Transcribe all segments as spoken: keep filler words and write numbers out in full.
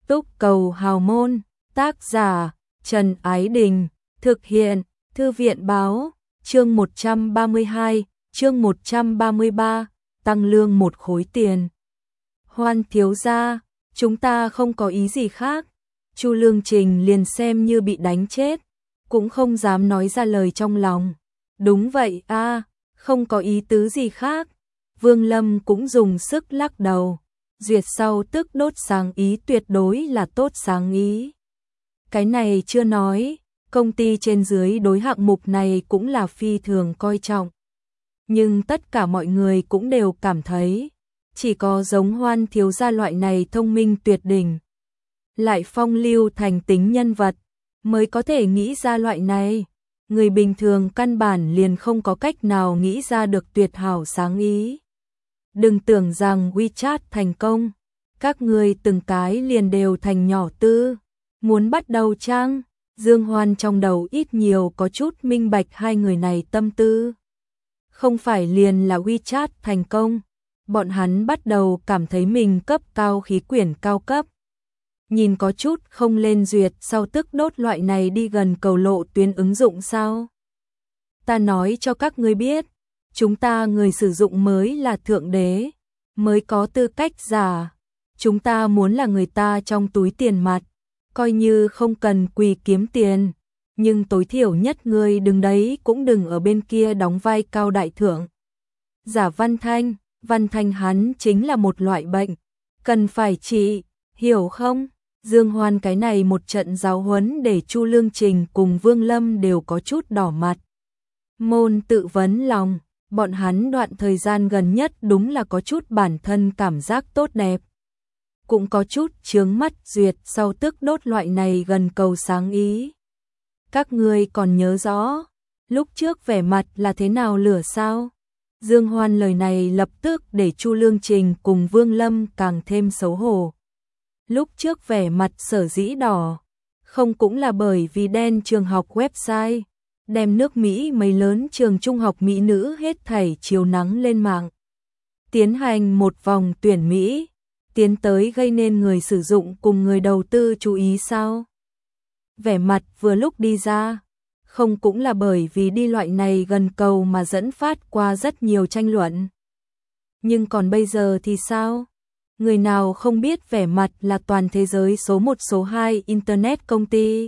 Túc Cầu Hào Môn, tác giả Trần Ái Đình, thực hiện Thư viện Báo, chương một trăm ba mươi hai, chương một trăm ba mươi ba, tăng lương một khối tiền. Hoan thiếu gia, chúng ta không có ý gì khác. Chu Lương Trình liền xem như bị đánh chết, cũng không dám nói ra lời trong lòng. Đúng vậy a, không có ý tứ gì khác. Vương Lâm cũng dùng sức lắc đầu. Duyệt sau tức đốt sáng ý tuyệt đối là tốt sáng ý. Cái này chưa nói, công ty trên dưới đối hạng mục này cũng là phi thường coi trọng. Nhưng tất cả mọi người cũng đều cảm thấy, chỉ có giống Hoan thiếu gia loại này thông minh tuyệt đỉnh, lại phong lưu thành tính nhân vật, mới có thể nghĩ ra loại này. Người bình thường căn bản liền không có cách nào nghĩ ra được tuyệt hảo sáng ý. Đừng tưởng rằng WeChat thành công, các người từng cái liền đều thành nhỏ tư. Muốn bắt đầu chăng? Dương Hoan trong đầu ít nhiều có chút minh bạch hai người này tâm tư. Không phải liền là WeChat thành công, bọn hắn bắt đầu cảm thấy mình cấp cao khí quyển cao cấp. Nhìn có chút không lên duyệt sau tức đốt loại này đi gần cầu lộ tuyến ứng dụng sao? Ta nói cho các ngươi biết, chúng ta người sử dụng mới là thượng đế, mới có tư cách giả. Chúng ta muốn là người ta trong túi tiền mặt, coi như không cần quỳ kiếm tiền, nhưng tối thiểu nhất ngươi đừng đấy cũng đừng ở bên kia đóng vai cao đại thượng. Giả Văn Thanh, Văn Thanh hắn chính là một loại bệnh, cần phải trị, hiểu không? Dương Hoan cái này một trận giáo huấn để Chu Lương Trình cùng Vương Lâm đều có chút đỏ mặt. Môn tự vấn lòng, bọn hắn đoạn thời gian gần nhất đúng là có chút bản thân cảm giác tốt đẹp. Cũng có chút chướng mắt duyệt sau tức đốt loại này gần cầu sáng ý. Các ngươi còn nhớ rõ, lúc trước vẻ mặt là thế nào lửa sao? Dương Hoan lời này lập tức để Chu Lương Trình cùng Vương Lâm càng thêm xấu hổ. Lúc trước vẻ mặt sở dĩ đỏ, không cũng là bởi vì đen trường học website, đem nước Mỹ mấy lớn trường trung học Mỹ nữ hết thảy chiếu nắng lên mạng. Tiến hành một vòng tuyển Mỹ, tiến tới gây nên người sử dụng cùng người đầu tư chú ý sao? Vẻ mặt vừa lúc đi ra, không cũng là bởi vì đi loại này gần cầu mà dẫn phát qua rất nhiều tranh luận. Nhưng còn bây giờ thì sao? Người nào không biết vẻ mặt là toàn thế giới số một số hai Internet công ty.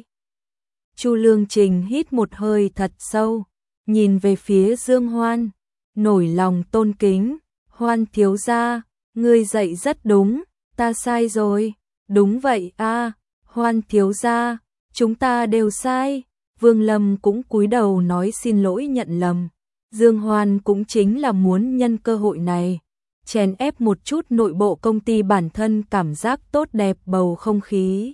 Chu Lương Trình hít một hơi thật sâu, nhìn về phía Dương Hoan, nổi lòng tôn kính. Hoan thiếu gia, ngươi dạy rất đúng, ta sai rồi. Đúng vậy a, Hoan thiếu gia, chúng ta đều sai. Vương Lâm cũng cúi đầu nói xin lỗi nhận lầm. Dương Hoan cũng chính là muốn nhân cơ hội này chèn ép một chút nội bộ công ty bản thân cảm giác tốt đẹp bầu không khí.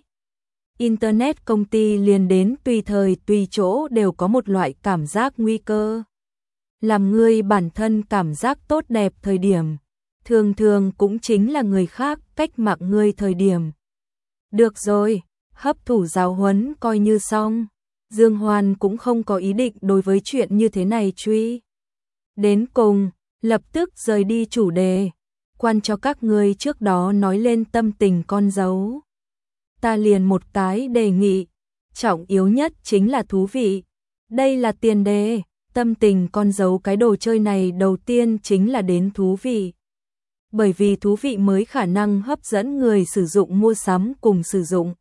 Internet công ty liền đến tùy thời tùy chỗ đều có một loại cảm giác nguy cơ. Làm người bản thân cảm giác tốt đẹp thời điểm, thường thường cũng chính là người khác cách mạng ngươi thời điểm. Được rồi, hấp thụ giáo huấn coi như xong. Dương Hoan cũng không có ý định đối với chuyện như thế này truy. Đến cùng, lập tức rời đi chủ đề, quan cho các ngươi trước đó nói lên tâm tình con dấu. Ta liền một cái đề nghị, trọng yếu nhất chính là thú vị. Đây là tiền đề, tâm tình con dấu cái đồ chơi này đầu tiên chính là đến thú vị. Bởi vì thú vị mới khả năng hấp dẫn người sử dụng mua sắm cùng sử dụng.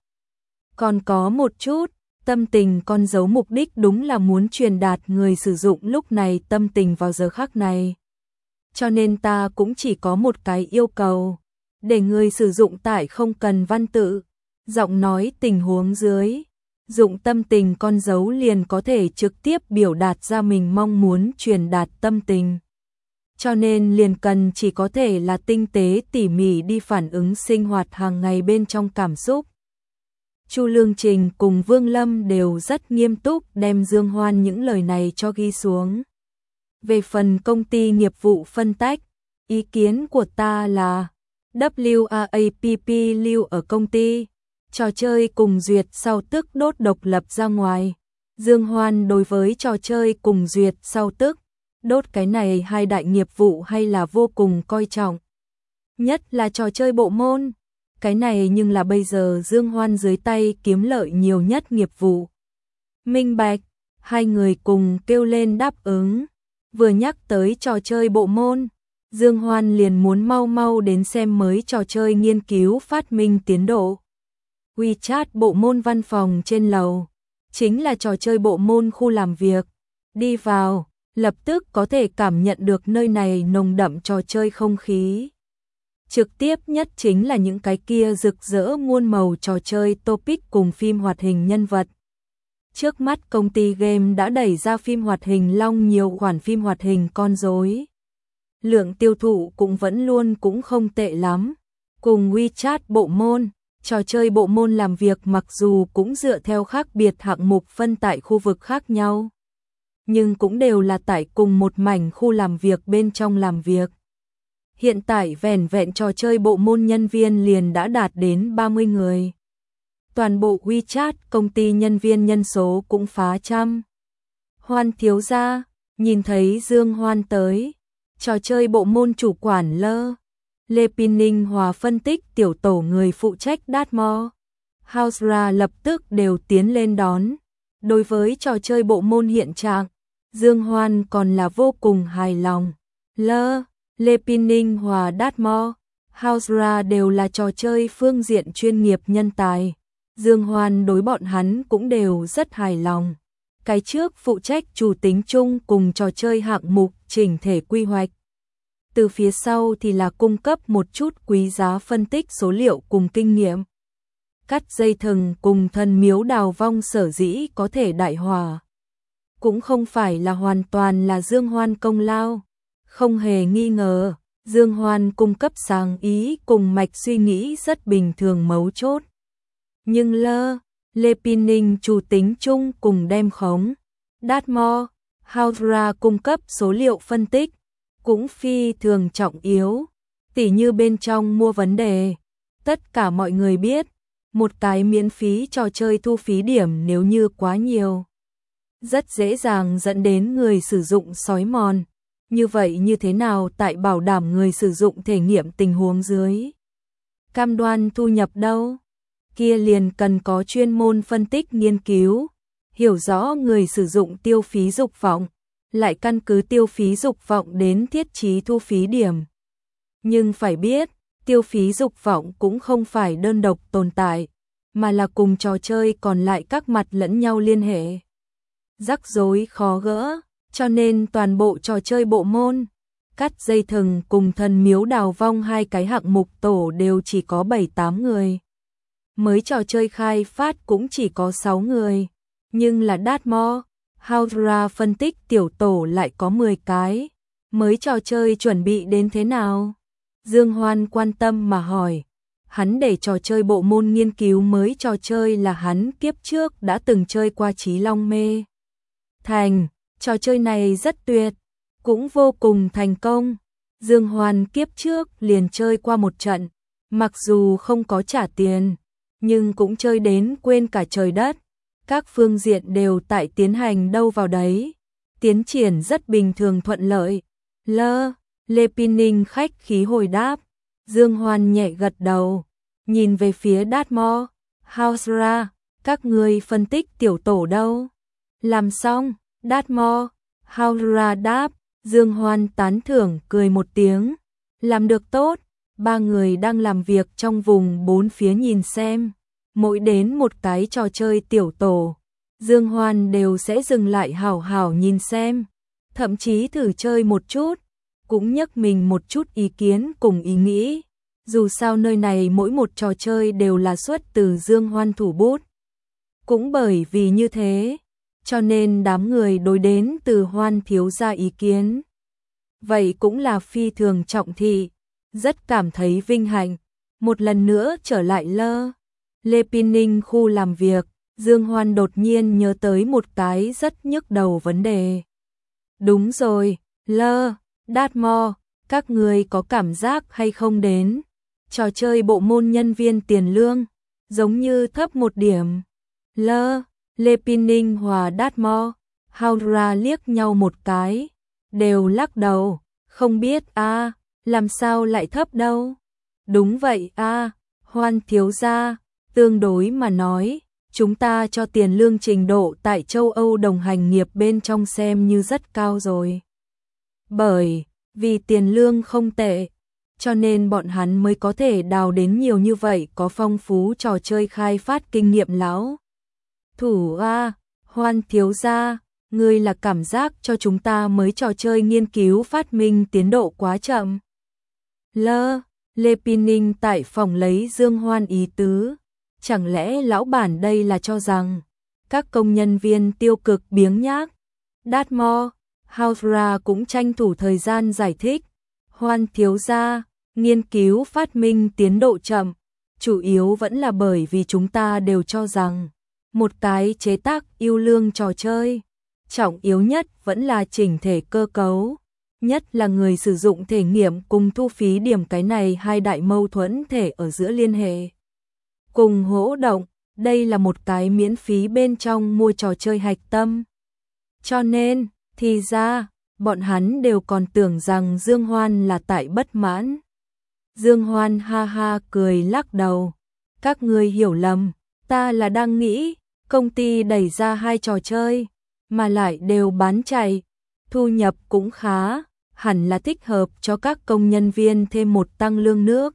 Còn có một chút, tâm tình con dấu mục đích đúng là muốn truyền đạt người sử dụng lúc này tâm tình vào giờ khắc này. Cho nên ta cũng chỉ có một cái yêu cầu, để người sử dụng tải không cần văn tự, giọng nói tình huống dưới, dụng tâm tình con dấu liền có thể trực tiếp biểu đạt ra mình mong muốn truyền đạt tâm tình. Cho nên liền cần chỉ có thể là tinh tế tỉ mỉ đi phản ứng sinh hoạt hàng ngày bên trong cảm xúc. Chu Lương Trình cùng Vương Lâm đều rất nghiêm túc đem Dương Hoan những lời này cho ghi xuống. Về phần công ty nghiệp vụ phân tách, ý kiến của ta là vê a a pê pê lưu ở công ty, trò chơi cùng duyệt sau tức đốt độc lập ra ngoài. Dương Hoan đối với trò chơi cùng duyệt sau tức đốt cái này hai đại nghiệp vụ hay là vô cùng coi trọng. Nhất là trò chơi bộ môn. Cái này nhưng là bây giờ Dương Hoan dưới tay kiếm lợi nhiều nhất nghiệp vụ. Minh bạch, hai người cùng kêu lên đáp ứng. Vừa nhắc tới trò chơi bộ môn, Dương Hoan liền muốn mau mau đến xem mới trò chơi nghiên cứu phát minh tiến độ. WeChat bộ môn văn phòng trên lầu, chính là trò chơi bộ môn khu làm việc. Đi vào, lập tức có thể cảm nhận được nơi này nồng đậm trò chơi không khí. Trực tiếp nhất chính là những cái kia rực rỡ muôn màu trò chơi topic cùng phim hoạt hình nhân vật. Trước mắt công ty game đã đẩy ra phim hoạt hình long nhiều khoản phim hoạt hình con rối. Lượng tiêu thụ cũng vẫn luôn cũng không tệ lắm. Cùng WeChat bộ môn, trò chơi bộ môn làm việc mặc dù cũng dựa theo khác biệt hạng mục phân tại khu vực khác nhau, nhưng cũng đều là tại cùng một mảnh khu làm việc bên trong làm việc. Hiện tại vẻn vẹn trò chơi bộ môn nhân viên liền đã đạt đến ba mươi người. Toàn bộ WeChat công ty nhân viên nhân số cũng phá trăm. Hoan thiếu gia, nhìn thấy Dương Hoan tới, trò chơi bộ môn chủ quản Lơ Lê Pin Ninh Hòa phân tích tiểu tổ người phụ trách Dartmoor House lập tức đều tiến lên đón. Đối với trò chơi bộ môn hiện trạng, Dương Hoan còn là vô cùng hài lòng. Lơ Lê Pin Ninh Hòa Dartmoor House đều là trò chơi phương diện chuyên nghiệp nhân tài. Dương Hoan đối bọn hắn cũng đều rất hài lòng. Cái trước phụ trách chủ tính chung cùng trò chơi hạng mục chỉnh thể quy hoạch. Từ phía sau thì là cung cấp một chút quý giá phân tích số liệu cùng kinh nghiệm. Cắt dây thừng cùng thần miếu đào vong sở dĩ có thể đại hòa, cũng không phải là hoàn toàn là Dương Hoan công lao. Không hề nghi ngờ, Dương Hoan cung cấp sáng ý cùng mạch suy nghĩ rất bình thường mấu chốt. Nhưng Lơ Lê Pin Ninh chủ tính chung cùng đem khống Dartmoor House cung cấp số liệu phân tích cũng phi thường trọng yếu, tỉ như bên trong mua vấn đề. Tất cả mọi người biết, một cái miễn phí trò chơi thu phí điểm nếu như quá nhiều, rất dễ dàng dẫn đến người sử dụng sói mòn. Như vậy như thế nào tại bảo đảm người sử dụng thể nghiệm tình huống dưới cam đoan thu nhập đâu? Kia liền cần có chuyên môn phân tích nghiên cứu, hiểu rõ người sử dụng tiêu phí dục vọng, lại căn cứ tiêu phí dục vọng đến thiết trí thu phí điểm. Nhưng phải biết, tiêu phí dục vọng cũng không phải đơn độc tồn tại, mà là cùng trò chơi còn lại các mặt lẫn nhau liên hệ. Rắc rối khó gỡ, cho nên toàn bộ trò chơi bộ môn, cắt dây thừng cùng thần miếu đào vong hai cái hạng mục tổ đều chỉ có bảy tám người. Mới trò chơi khai phát cũng chỉ có sáu người, nhưng là Dartmoor House phân tích tiểu tổ lại có mười cái. Mới trò chơi chuẩn bị đến thế nào? Dương Hoan quan tâm mà hỏi. Hắn để trò chơi bộ môn nghiên cứu mới trò chơi là hắn kiếp trước đã từng chơi qua Chí Long Mê Thành. Trò chơi này rất tuyệt, cũng vô cùng thành công. Dương Hoan kiếp trước liền chơi qua một trận, mặc dù không có trả tiền, nhưng cũng chơi đến quên cả trời đất. Các phương diện đều tại tiến hành đâu vào đấy, tiến triển rất bình thường thuận lợi. Lơ Lê Pin Ninh khách khí hồi đáp. Dương Hoan nhẹ gật đầu, nhìn về phía Dartmoor House ra, các người phân tích tiểu tổ đâu? Làm xong, Dartmoor House ra đáp. Dương Hoan tán thưởng cười một tiếng, làm được tốt. Ba người đang làm việc trong vùng bốn phía nhìn xem, mỗi đến một cái trò chơi tiểu tổ, Dương Hoan đều sẽ dừng lại hảo hảo nhìn xem, thậm chí thử chơi một chút, cũng nhắc mình một chút ý kiến cùng ý nghĩ. Dù sao nơi này mỗi một trò chơi đều là xuất từ Dương Hoan thủ bút. Cũng bởi vì như thế, cho nên đám người đối đến từ Hoan thiếu gia ý kiến. Vậy cũng là phi thường trọng thị, rất cảm thấy vinh hạnh. Một lần nữa trở lại Lơ Lê Pin Ninh khu làm việc, Dương Hoan đột nhiên nhớ tới một cái rất nhức đầu vấn đề. Đúng rồi, Lơ Dartmoor, các người có cảm giác hay không đến trò chơi bộ môn nhân viên tiền lương giống như thấp một điểm? Lơ Lê Pin Ninh hòa Dartmoor House liếc nhau một cái, đều lắc đầu, không biết a, à, làm sao lại thấp đâu? Đúng vậy a, à, Hoan thiếu gia, tương đối mà nói, chúng ta cho tiền lương trình độ tại châu Âu đồng hành nghiệp bên trong xem như rất cao rồi. Bởi vì tiền lương không tệ, cho nên bọn hắn mới có thể đào đến nhiều như vậy, có phong phú trò chơi khai phát kinh nghiệm lão. Thủ a, Hoan thiếu gia, ngươi là cảm giác cho chúng ta mới trò chơi nghiên cứu phát minh tiến độ quá chậm. Lơ, Lê Pining tại phòng lấy Dương Hoan ý tứ, chẳng lẽ lão bản đây là cho rằng các công nhân viên tiêu cực biếng nhác. Dartmoor, Hausra cũng tranh thủ thời gian giải thích, Hoan thiếu gia, nghiên cứu phát minh tiến độ chậm, chủ yếu vẫn là bởi vì chúng ta đều cho rằng một cái chế tác yêu lương trò chơi, trọng yếu nhất vẫn là chỉnh thể cơ cấu, nhất là người sử dụng thể nghiệm cùng thu phí điểm, cái này hai đại mâu thuẫn thể ở giữa liên hệ. Cùng hỗ động, đây là một cái miễn phí bên trong mua trò chơi hạch tâm. Cho nên, thì ra, bọn hắn đều còn tưởng rằng Dương Hoan là tại bất mãn. Dương Hoan ha ha cười lắc đầu. Các ngươi hiểu lầm, ta là đang nghĩ, công ty đẩy ra hai trò chơi, mà lại đều bán chạy, thu nhập cũng khá, hẳn là thích hợp cho các công nhân viên thêm một tăng lương nước.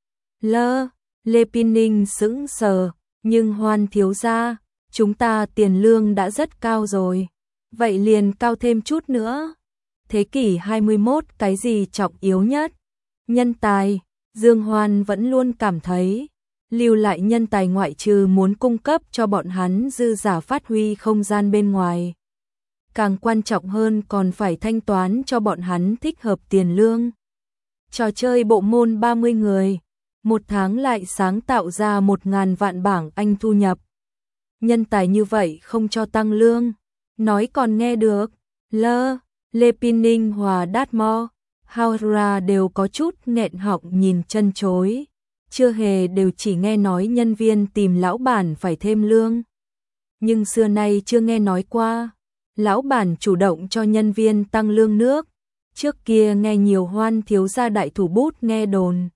Lơ, Lê Pining sững sờ, nhưng Hoan thiếu gia, chúng ta tiền lương đã rất cao rồi, vậy liền cao thêm chút nữa. Thế kỷ hai mươi mốt cái gì trọng yếu nhất? Nhân tài. Dương Hoan vẫn luôn cảm thấy, lưu lại nhân tài ngoại trừ muốn cung cấp cho bọn hắn dư giả phát huy không gian bên ngoài, càng quan trọng hơn còn phải thanh toán cho bọn hắn thích hợp tiền lương. Trò chơi bộ môn ba mươi người, một tháng lại sáng tạo ra một ngàn vạn bảng Anh thu nhập. Nhân tài như vậy không cho tăng lương, nói còn nghe được. Lơ, Lê Pining hòa Dartmoor, Hausra đều có chút nghẹn họng nhìn chân chối, chưa hề đều chỉ nghe nói nhân viên tìm lão bản phải thêm lương. Nhưng xưa nay chưa nghe nói qua, lão bản chủ động cho nhân viên tăng lương nước, trước kia nghe nhiều Hoan thiếu gia đại thủ bút nghe đồn.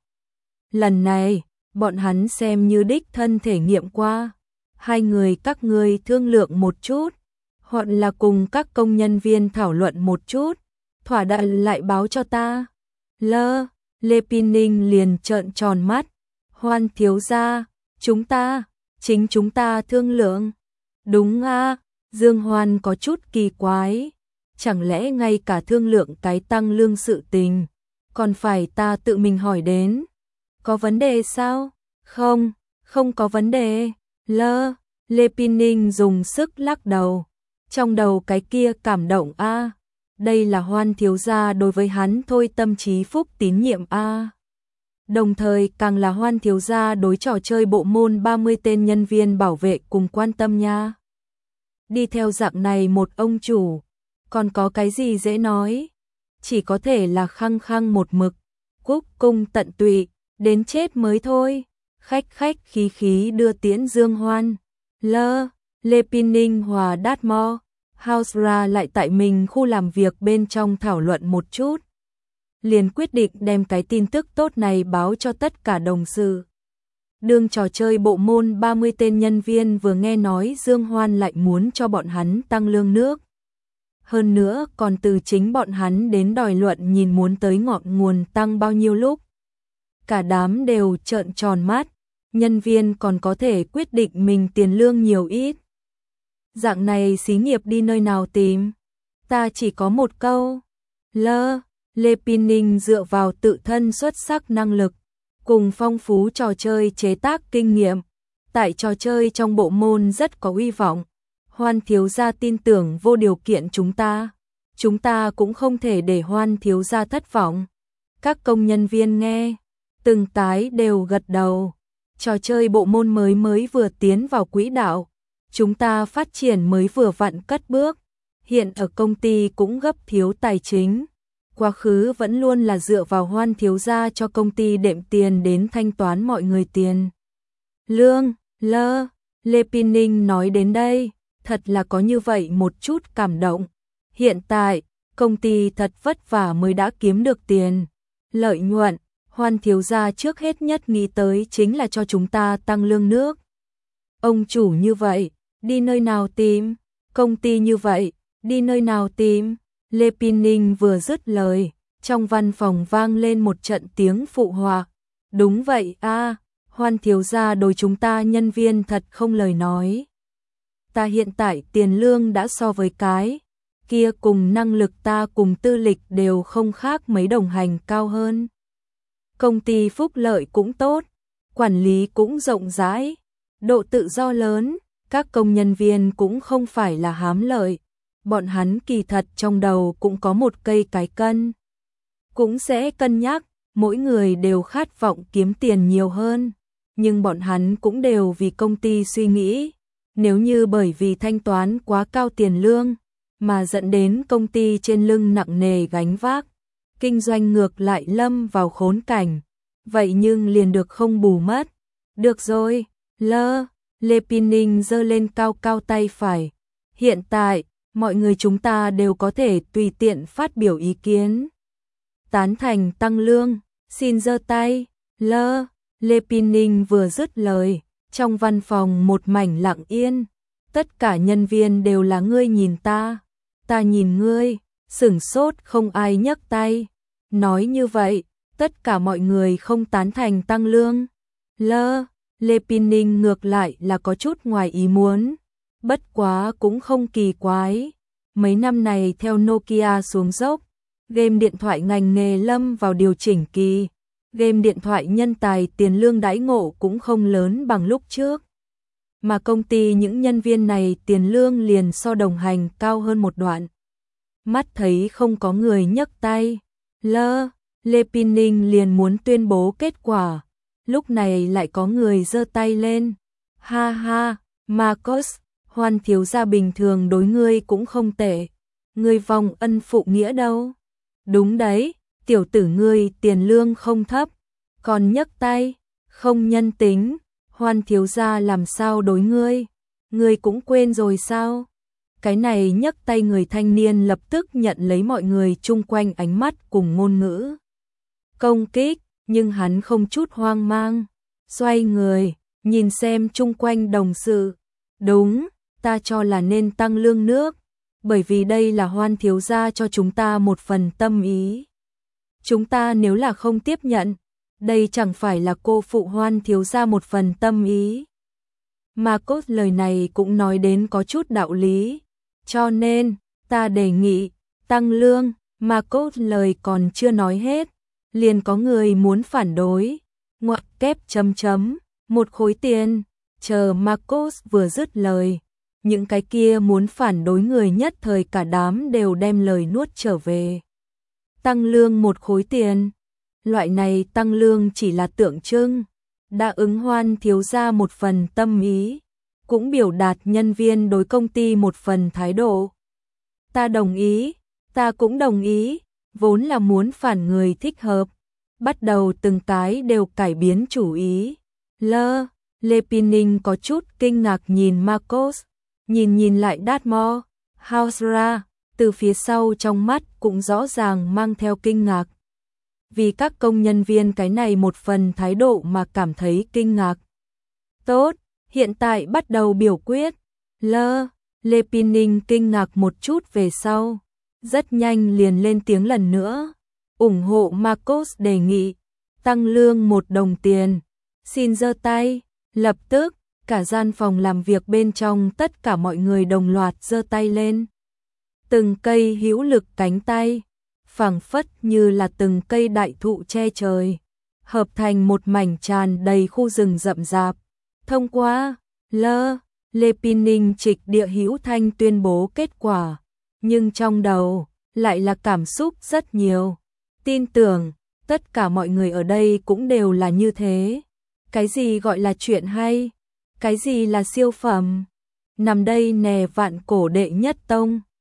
Lần này, bọn hắn xem như đích thân thể nghiệm qua, hai người các ngươi thương lượng một chút, hoặc là cùng các công nhân viên thảo luận một chút, thỏa đạn lại báo cho ta. Lơ, Lê Pining liền trợn tròn mắt, Hoan thiếu gia, chúng ta, chính chúng ta thương lượng. Đúng a, Dương Hoan có chút kỳ quái, chẳng lẽ ngay cả thương lượng cái tăng lương sự tình, còn phải ta tự mình hỏi đến. Có vấn đề sao? Không, không có vấn đề. Lơ, Lê Pining dùng sức lắc đầu, trong đầu cái kia cảm động a. Đây là Hoan thiếu gia đối với hắn thôi tâm trí phúc tín nhiệm a. Đồng thời càng là Hoan thiếu gia đối trò chơi bộ môn ba mươi tên nhân viên bảo vệ cùng quan tâm nha. Đi theo dạng này một ông chủ, còn có cái gì dễ nói, chỉ có thể là khăng khăng một mực, cúc cung tận tụy, đến chết mới thôi. Khách khách khí khí đưa tiễn Dương Hoan. Lơ, Lê Pining hòa Dartmoor, Hausra lại tại mình khu làm việc bên trong thảo luận một chút, liền quyết định đem cái tin tức tốt này báo cho tất cả đồng sự. Đương trò chơi bộ môn ba mươi tên nhân viên vừa nghe nói Dương Hoan lại muốn cho bọn hắn tăng lương nước, hơn nữa còn từ chính bọn hắn đến đòi luận nhìn muốn tới ngọn nguồn tăng bao nhiêu lúc, cả đám đều trợn tròn mắt, nhân viên còn có thể quyết định mình tiền lương nhiều ít. Dạng này xí nghiệp đi nơi nào tìm? Ta chỉ có một câu. Lơ, Lê Pining dựa vào tự thân xuất sắc năng lực, cùng phong phú trò chơi chế tác kinh nghiệm, tại trò chơi trong bộ môn rất có uy vọng. Hoan thiếu gia tin tưởng vô điều kiện chúng ta, chúng ta cũng không thể để Hoan thiếu gia thất vọng. Các công nhân viên nghe, từng cái đều gật đầu. Trò chơi bộ môn mới mới vừa tiến vào quỹ đạo, chúng ta phát triển mới vừa vặn cất bước, hiện ở công ty cũng gấp thiếu tài chính. Quá khứ vẫn luôn là dựa vào Hoan thiếu gia cho công ty đệm tiền đến thanh toán mọi người tiền lương. Lơ, Lê Pining nói đến đây, thật là có như vậy một chút cảm động. Hiện tại, công ty thật vất vả mới đã kiếm được tiền, lợi nhuận, Hoan thiếu gia trước hết nhất nghĩ tới chính là cho chúng ta tăng lương nước. Ông chủ như vậy, đi nơi nào tìm? Công ty như vậy, đi nơi nào tìm? Lê Pin Ninh vừa dứt lời, trong văn phòng vang lên một trận tiếng phụ họa. Đúng vậy a, Hoan thiếu gia đối chúng ta nhân viên thật không lời nói. Ta hiện tại tiền lương đã so với cái kia cùng năng lực ta cùng tư lịch đều không khác mấy đồng hành cao hơn. Công ty phúc lợi cũng tốt, quản lý cũng rộng rãi, độ tự do lớn, các công nhân viên cũng không phải là hám lợi. Bọn hắn kỳ thật trong đầu cũng có một cây cái cân. Cũng sẽ cân nhắc, mỗi người đều khát vọng kiếm tiền nhiều hơn. Nhưng bọn hắn cũng đều vì công ty suy nghĩ. Nếu như bởi vì thanh toán quá cao tiền lương, mà dẫn đến công ty trên lưng nặng nề gánh vác, kinh doanh ngược lại lâm vào khốn cảnh. Vậy nhưng liền được không bù mất. Được rồi, lơ, Lê Pin Ninh giơ lên cao cao tay phải. Hiện tại, mọi người chúng ta đều có thể tùy tiện phát biểu ý kiến. Tán thành tăng lương, xin giơ tay, lơ, Lê Pin Ninh vừa dứt lời, trong văn phòng một mảnh lặng yên. Tất cả nhân viên đều là ngươi nhìn ta, ta nhìn ngươi, sửng sốt không ai nhấc tay. Nói như vậy, tất cả mọi người không tán thành tăng lương. Lơ, Lê Pin Ninh ngược lại là có chút ngoài ý muốn. Bất quá cũng không kỳ quái. Mấy năm này theo Nokia xuống dốc, game điện thoại ngành nghề lâm vào điều chỉnh kỳ. Game điện thoại nhân tài tiền lương đãi ngộ cũng không lớn bằng lúc trước. Mà công ty những nhân viên này tiền lương liền so đồng hành cao hơn một đoạn. Mắt thấy không có người nhấc tay. Lơ, Lê Pin Ninh liền muốn tuyên bố kết quả. Lúc này lại có người giơ tay lên. Ha ha, Marcus, Hoan thiếu gia bình thường đối ngươi cũng không tệ. Ngươi vong ân phụ nghĩa đâu. Đúng đấy, tiểu tử ngươi tiền lương không thấp. Còn nhấc tay, không nhân tính. Hoan thiếu gia làm sao đối ngươi? Ngươi cũng quên rồi sao? Cái này nhấc tay người thanh niên lập tức nhận lấy mọi người chung quanh ánh mắt cùng ngôn ngữ công kích, nhưng hắn không chút hoang mang. Xoay người, nhìn xem chung quanh đồng sự. Đúng, ta cho là nên tăng lương nước, bởi vì đây là Hoan thiếu gia cho chúng ta một phần tâm ý. Chúng ta nếu là không tiếp nhận, đây chẳng phải là cô phụ Hoan thiếu gia một phần tâm ý. Mà cốt lời này cũng nói đến có chút đạo lý. Cho nên, ta đề nghị, tăng lương. Mà cốt lời còn chưa nói hết, liền có người muốn phản đối. Ngoặc kép chấm chấm, một khối tiền. Chờ Marcos vừa dứt lời, những cái kia muốn phản đối người nhất thời cả đám đều đem lời nuốt trở về. Tăng lương một khối tiền. Loại này tăng lương chỉ là tượng trưng, đã ứng Hoan thiếu gia một phần tâm ý, cũng biểu đạt nhân viên đối công ty một phần thái độ. Ta đồng ý, ta cũng đồng ý, vốn là muốn phản người thích hợp. Bắt đầu từng cái đều cải biến chủ ý. Lơ, Lê Pin Ninh có chút kinh ngạc nhìn Marcos, nhìn nhìn lại Dartmouth, Hausra, từ phía sau trong mắt cũng rõ ràng mang theo kinh ngạc. Vì các công nhân viên cái này một phần thái độ mà cảm thấy kinh ngạc. Tốt, hiện tại bắt đầu biểu quyết. Lơ, Lê Pin Ninh kinh ngạc một chút về sau, rất nhanh liền lên tiếng lần nữa, ủng hộ Marcos đề nghị, tăng lương một đồng tiền. Xin giơ tay. Lập tức, cả gian phòng làm việc bên trong tất cả mọi người đồng loạt giơ tay lên. Từng cây hữu lực cánh tay, phảng phất như là từng cây đại thụ che trời, hợp thành một mảnh tràn đầy khu rừng rậm rạp. Thông qua, lơ, Lê Pin Ninh trịch địa hữu thanh tuyên bố kết quả, nhưng trong đầu lại là cảm xúc rất nhiều. Tin tưởng, tất cả mọi người ở đây cũng đều là như thế. Cái gì gọi là chuyện hay? Cái gì là siêu phẩm? Nằm đây nè vạn cổ đệ nhất tông.